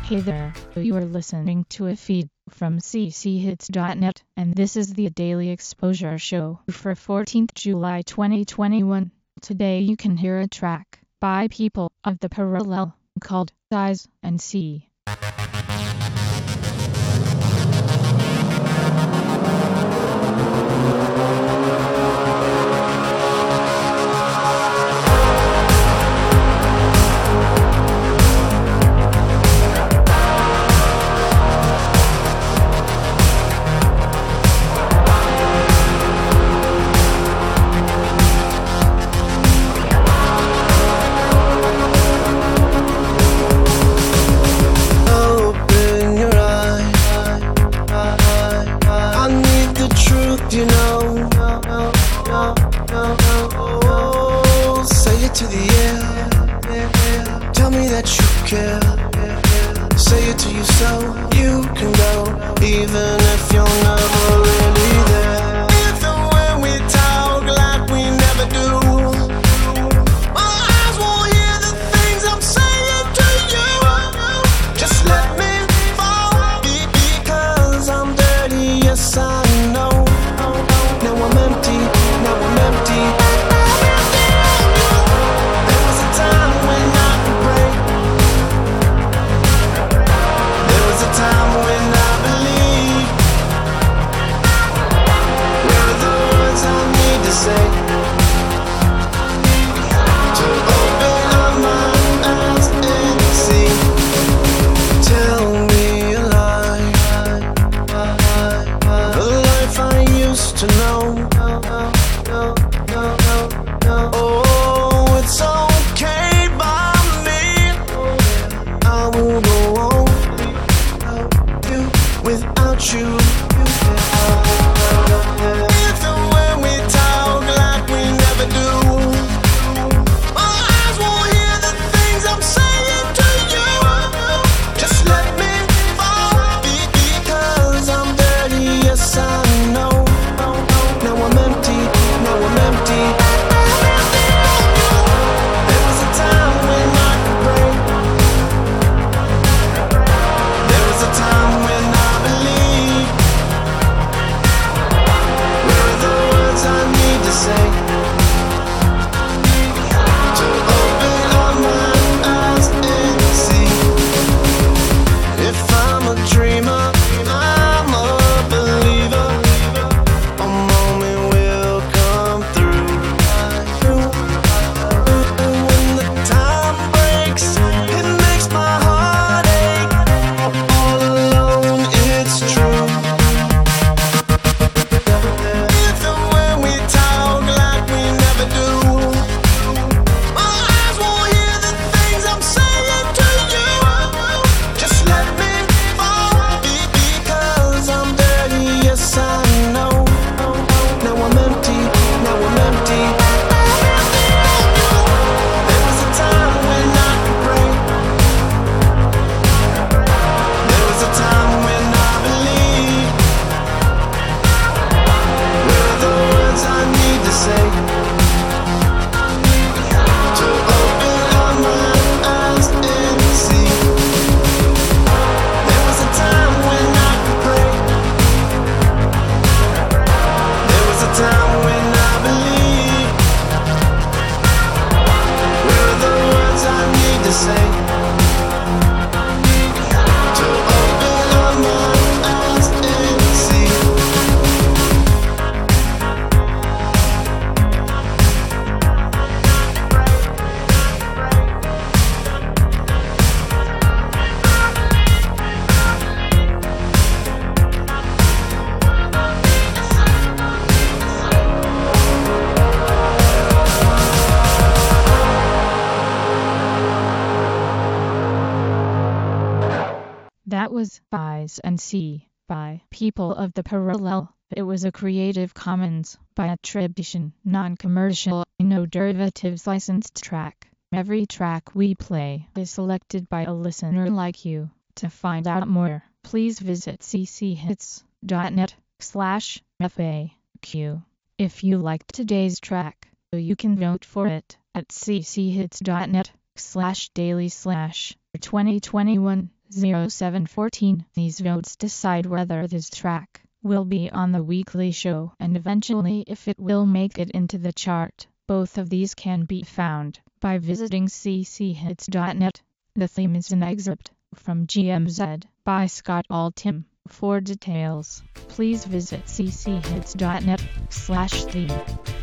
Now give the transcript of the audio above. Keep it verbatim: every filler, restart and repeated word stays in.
Hey there, you are listening to a feed from c c hits dot net, and this is the Daily Exposure Show for fourteenth of July twenty twenty-one. Today you can hear a track by People of the Parallel called Size and See. You know, oh, say it to the air. Tell me that you care. Say it to you so you can go, even if you're never really there. Even when we talk like we never do, my eyes won't hear the things I'm saying to you. Just let me fall, because I'm dirty, yes I know. Now I'm empty, now I'm empty. There was a time when I could break. There was a time when I believed. Where are the words I need to say to open up my eyes and see? Tell me a lie, the life I used to know. Oh, it's okay by me. I will go on without you. Even when we talk like we never do, my eyes won't hear the things I'm saying to you. Just let me fall, because I'm dirty, yes I know. Now I'm empty, now I'm empty. There was a time when I could break. There was a time when I believed. Where are the words I need to say to open up my eyes and see? If I'm a dreamer, I'm a believer. A moment will come through. When the time breaks, it makes my heart ache. All alone, it's true. Even when we talk like we never do, my eyes won't hear the things I'm saying to you. Just let me fall, because I'm dirty, yes I know. Now I'm empty, now I'm empty. There was a time when I could break. There was a time when I believed. Where are the words I need to say to open up my eyes and see? There was a time when I could break. There was a time when I believed. Where are the words I need to say to open up my eyes and see? That was Size and See by People of the Parallel. It was a Creative Commons by attribution, non-commercial, no derivatives licensed track. Every track we play is selected by a listener like you. To find out more, please visit c c hits dot net slash F A Q. If you liked today's track, you can vote for it at c c hits dot net slash daily slash twenty twenty-one. zero seven one four. These votes decide whether this track will be on the weekly show and eventually if it will make it into the chart. Both of these can be found by visiting c c hits dot net. The theme is an excerpt from G M Z by Scott Altham. For details, please visit c c hits dot net slash theme.